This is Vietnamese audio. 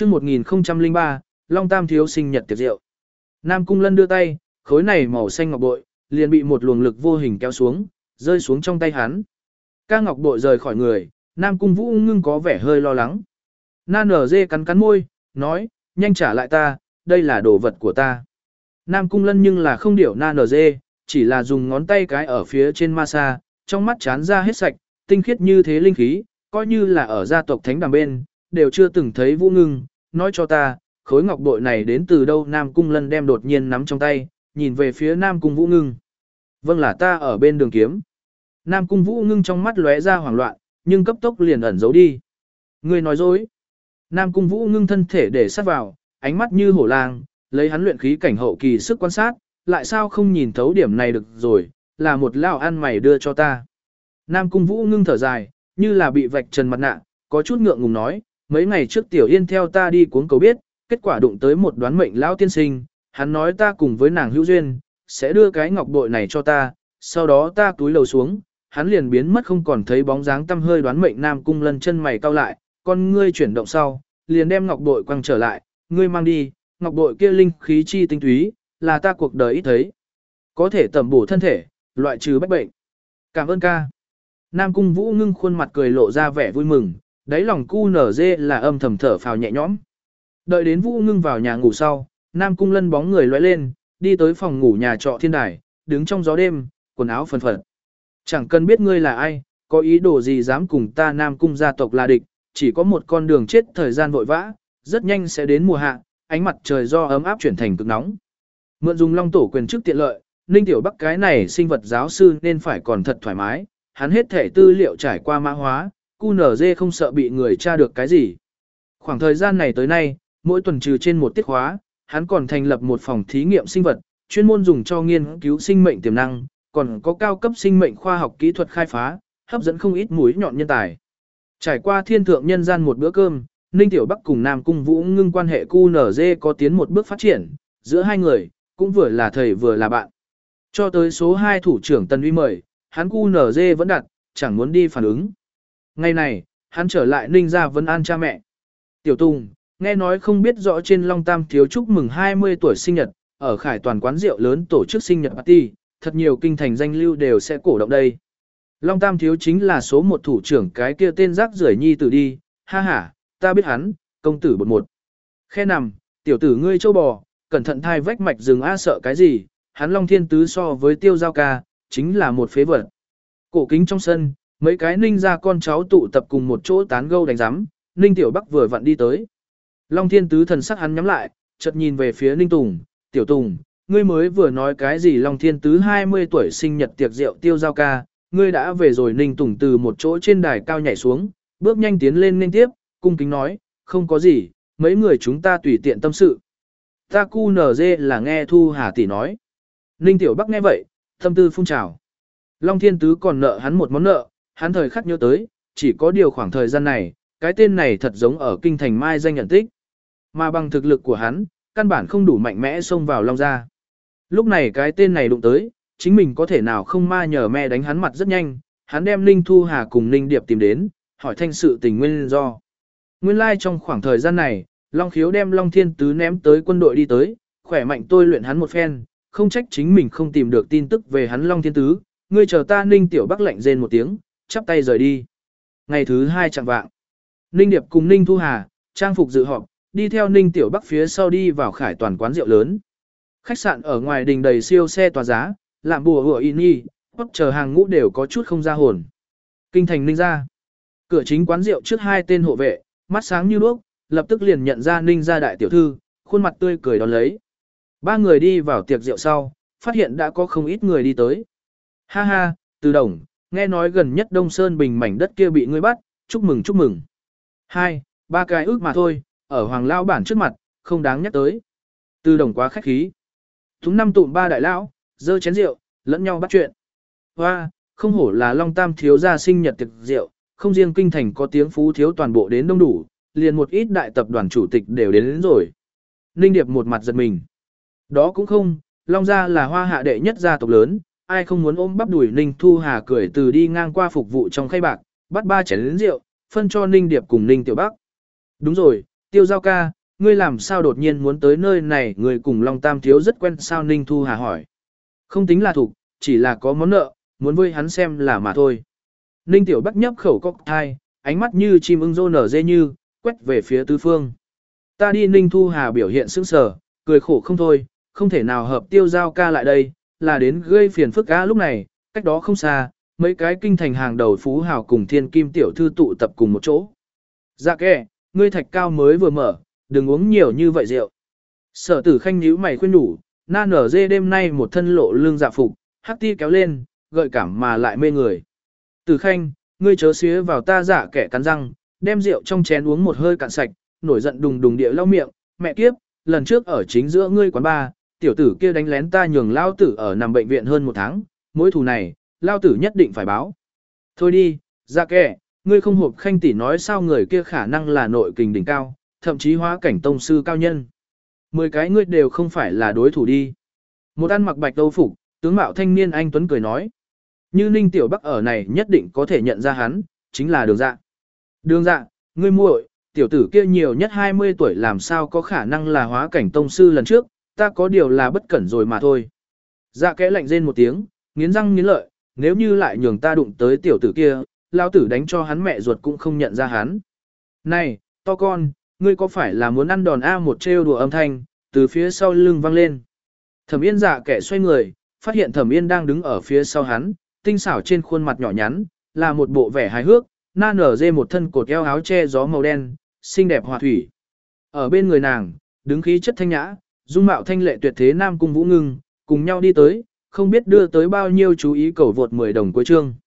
Chương 1003, Long Tam thiếu sinh nhật tiệc rượu. Nam Cung Lân đưa tay, khối này màu xanh ngọc bội, liền bị một luồng lực vô hình kéo xuống, rơi xuống trong tay hắn. Ca ngọc bội rời khỏi người, Nam Cung Vũ Ngưng có vẻ hơi lo lắng. Na nở dê cắn cắn môi, nói, nhanh trả lại ta, đây là đồ vật của ta. Nam Cung Lân nhưng là không điểu Na nở dê, chỉ là dùng ngón tay cái ở phía trên ma sa, trong mắt chán ra hết sạch, tinh khiết như thế linh khí, coi như là ở gia tộc thánh đàm bên, đều chưa từng thấy Vũ Ngưng, nói cho ta, khối ngọc bội này đến từ đâu. Nam Cung Lân đem đột nhiên nắm trong tay, nhìn về phía Nam Cung Vũ Ngưng. Vâng, là ta ở bên đường kiếm. Nam Cung Vũ Ngưng trong mắt lóe ra hoảng loạn, nhưng cấp tốc liền ẩn giấu đi. Ngươi nói dối. Nam Cung Vũ Ngưng thân thể để sát vào, ánh mắt như hổ lang, lấy hắn luyện khí cảnh hậu kỳ sức quan sát, lại sao không nhìn thấu điểm này được rồi, là một lão ăn mày đưa cho ta. Nam Cung Vũ Ngưng thở dài, như là bị vạch trần mặt nạ, có chút ngượng ngùng nói, mấy ngày trước Tiểu Yên theo ta đi cuống cầu biết, kết quả đụng tới một đoán mệnh lão tiên sinh, hắn nói ta cùng với nàng hữu duyên, sẽ đưa cái ngọc bội này cho ta, sau đó ta túi lầu xuống, hắn liền biến mất không còn thấy bóng dáng tăm hơi. Đoán mệnh Nam Cung Lân chân mày cau lại, con ngươi chuyển động sau, liền đem ngọc bội quăng trở lại, ngươi mang đi, ngọc bội kia linh khí chi tinh túy, là ta cuộc đời ít thấy, có thể tẩm bổ thân thể, loại trừ bách bệnh. Cảm ơn ca. Nam Cung Vũ Ngưng khuôn mặt cười lộ ra vẻ vui mừng, đáy lòng cu nở dê là âm thầm thở phào nhẹ nhõm. Đợi đến Vũ Ngưng vào nhà ngủ sau, Nam Cung Lân bóng người lóe lên, đi tới phòng ngủ nhà trọ Thiên Đài, đứng trong gió đêm, quần áo phần phật. Chẳng cần biết ngươi là ai, có ý đồ gì dám cùng ta Nam Cung gia tộc là địch, chỉ có một con đường chết, thời gian vội vã, rất nhanh sẽ đến mùa hạ, ánh mặt trời do ấm áp chuyển thành cực nóng. Mượn dùng Long tổ quyền chức tiện lợi, Ninh Tiểu Bắc cái này sinh vật giáo sư nên phải còn thật thoải mái, hắn hết thể tư liệu trải qua mã hóa, QNZ không sợ bị người tra được cái gì. Khoảng thời gian này tới nay, mỗi tuần trừ trên một tiết khóa, hắn còn thành lập một phòng thí nghiệm sinh vật, chuyên môn dùng cho nghiên cứu sinh mệnh tiềm năng, còn có cao cấp sinh mệnh khoa học kỹ thuật khai phá, hấp dẫn không ít mũi nhọn nhân tài. Trải qua thiên thượng nhân gian một bữa cơm, Ninh Tiểu Bắc cùng Nam Cung Vũ Ngưng quan hệ QNZ có tiến một bước phát triển, giữa hai người, cũng vừa là thầy vừa là bạn. Cho tới số 2 thủ trưởng Tần Uy mời, hắn QNZ vẫn đặt, chẳng muốn đi phản ứng. Ngày này, hắn trở lại Ninh gia vấn an cha mẹ. Tiểu Tùng, nghe nói không biết rõ trên Long Tam thiếu chúc mừng 20 tuổi sinh nhật, ở Khải Toàn quán rượu lớn tổ chức sinh nhật party, thật nhiều kinh thành danh lưu đều sẽ cổ động đây. Long Tam thiếu chính là số 1 thủ trưởng, cái kia tên rác rưởi nhi tử đi, ha ha, ta biết hắn, công tử bột một. Khe nằm, tiểu tử ngươi châu bò, cẩn thận thai vách mạch rừng a, sợ cái gì, hắn Long Thiên Tứ so với Tiêu Giao ca, chính là một phế vật. Cổ kính trong sân, mấy cái Ninh gia con cháu tụ tập cùng một chỗ tán gẫu đánh giám, Ninh Tiểu Bắc vừa vặn đi tới. Long Thiên Tứ thần sắc hắn nhắm lại, chợt nhìn về phía Ninh Tùng, Tiểu Tùng, ngươi mới vừa nói cái gì Long Thiên Tứ 20 tuổi sinh nhật tiệc rượu Tiêu Giao ca, ngươi đã về rồi. Ninh Tùng từ một chỗ trên đài cao nhảy xuống, bước nhanh tiến lên nên tiếp, cung kính nói, không có gì, mấy người chúng ta tùy tiện tâm sự. Ta QNZ là nghe Thu Hà tỷ nói. Ninh Tiểu Bắc nghe vậy, tâm tư phun trào. Long Thiên Tứ còn nợ hắn một món nợ, hắn thời khắc nhớ tới, chỉ có điều khoảng thời gian này, cái tên này thật giống ở kinh thành mai danh nhận tích. Mà bằng thực lực của hắn, căn bản không đủ mạnh mẽ xông vào Long gia. Lúc này cái tên này đụng tới, chính mình có thể nào không ma nhờ me đánh hắn mặt rất nhanh, hắn đem Ninh Thu Hà cùng Ninh Điệp tìm đến, hỏi thanh sự tình nguyên do. Nguyên lai trong khoảng thời gian này, Long Khiếu đem Long Thiên Tứ ném tới quân đội đi tới, khỏe mạnh tôi luyện hắn một phen, không trách chính mình không tìm được tin tức về hắn Long Thiên Tứ, ngươi chờ ta. Ninh Tiểu Bắc lạnh rên một tiếng, chắp tay rời đi. Ngày thứ 2 chạng vạng, Ninh Điệp cùng Ninh Thu Hà, trang phục dự họp, đi theo Ninh Tiểu Bắc phía sau đi vào Khải Toàn quán rượu lớn. Khách sạn ở ngoài đình đầy siêu xe tỏa giá, làm bùa hựa in y, chờ hàng ngũ đều có chút không ra hồn. Kinh thành Ninh gia. Cửa chính quán rượu trước 2 tên hộ vệ, mắt sáng như đuốc, lập tức liền nhận ra Ninh gia đại tiểu thư, khuôn mặt tươi cười đón lấy. 3 người đi vào tiệc rượu sau, phát hiện đã có không ít người đi tới. Ha ha, Từ Đồng, nghe nói gần nhất Đông Sơn Bình mảnh đất kia bị ngươi bắt, chúc mừng chúc mừng. 2-3 cái ước mà thôi, ở Hoàng Lão bản trước mặt, không đáng nhắc tới. Từ Đồng quá khách khí. Thúng 5 tụm 3 đại lão, dơ chén rượu, lẫn nhau bắt chuyện. Hoa, không hổ là Long Tam thiếu gia sinh nhật tiệc rượu, không riêng kinh thành có tiếng phú thiếu toàn bộ đến đông đủ, liền một ít đại tập đoàn chủ tịch đều đến rồi. Ninh Điệp một mặt giật mình. Đó cũng không, Long gia là Hoa hạ đệ nhất gia tộc lớn, ai không muốn ôm bắp đùi. Ninh Thu Hà cười từ đi ngang qua phục vụ trong khay bạc, bắt 3 chén rượu, phân cho Ninh Điệp cùng Ninh Tiểu Bắc. Đúng rồi, Tiêu Giao ca, ngươi làm sao đột nhiên muốn tới nơi này, người cùng Long Tam thiếu rất quen sao? Ninh Thu Hà hỏi. Không tính là thủ, chỉ là có món nợ, muốn với hắn xem là mà thôi. Ninh Tiểu Bắc nhấp khẩu cocktail, ánh mắt như chim ưng rô nở dê như, quét về phía tứ phương. Ta đi. Ninh Thu Hà biểu hiện sững sờ, cười khổ không thôi, không thể nào hợp Tiêu Giao ca lại đây, là đến gây phiền phức á. Lúc này, cách đó không xa, mấy cái kinh thành hàng đầu phú hào cùng thiên kim tiểu thư tụ tập cùng một chỗ. Dạ kệ, ngươi thạch cao mới vừa mở, đừng uống nhiều như vậy rượu. Sở Tử Khanh nhíu mày khuyên nhủ, na nở dê đêm nay một thân lộ lương dạ phục, hắc ti kéo lên, gợi cảm mà lại mê người. Tử Khanh, ngươi chớ xía vào. Ta dạ kẻ cắn răng, đem rượu trong chén uống một hơi cạn sạch, nổi giận đùng đùng địa lau miệng, mẹ kiếp, lần trước ở chính giữa ngươi quán bar, tiểu tử kia đánh lén ta nhường lao tử ở nằm bệnh viện hơn 1 tháng, mối thù này, lao tử nhất định phải báo. Thôi đi, dạ kẻ, ngươi không hộp Khanh tỷ nói sao người kia khả năng là nội kình đỉnh cao, thậm chí hóa cảnh tông sư cao nhân. 10 cái ngươi đều không phải là đối thủ đi. Một ăn mặc bạch âu phục, tướng mạo thanh niên anh tuấn cười nói. Như Ninh Tiểu Bắc ở này nhất định có thể nhận ra hắn, chính là Đường Dạ. Đường Dạ, ngươi muội, tiểu tử kia nhiều nhất 20 tuổi làm sao có khả năng là hóa cảnh tông sư lần trước, ta có điều là bất cẩn rồi mà thôi. Dạ kẽ lạnh rên một tiếng, nghiến răng nghiến lợi, nếu như lại nhường ta đụng tới tiểu tử kia, lao tử đánh cho hắn mẹ ruột cũng không nhận ra hắn. Này, to con, ngươi có phải là muốn ăn đòn A? Một trêu đùa âm thanh, từ phía sau lưng vang lên. Thẩm Yên dạ kẻ xoay người, phát hiện Thẩm Yên đang đứng ở phía sau hắn, tinh xảo trên khuôn mặt nhỏ nhắn, là một bộ vẻ hài hước, na nở dê một thân cột eo áo che gió màu đen, xinh đẹp hòa thủy. Ở bên người nàng, đứng khí chất thanh nhã, dung mạo thanh lệ tuyệt thế Nam Cung Vũ Ngưng, cùng nhau đi tới, không biết đưa tới bao nhiêu chú ý cầu vượt 10 đồng cuối chương.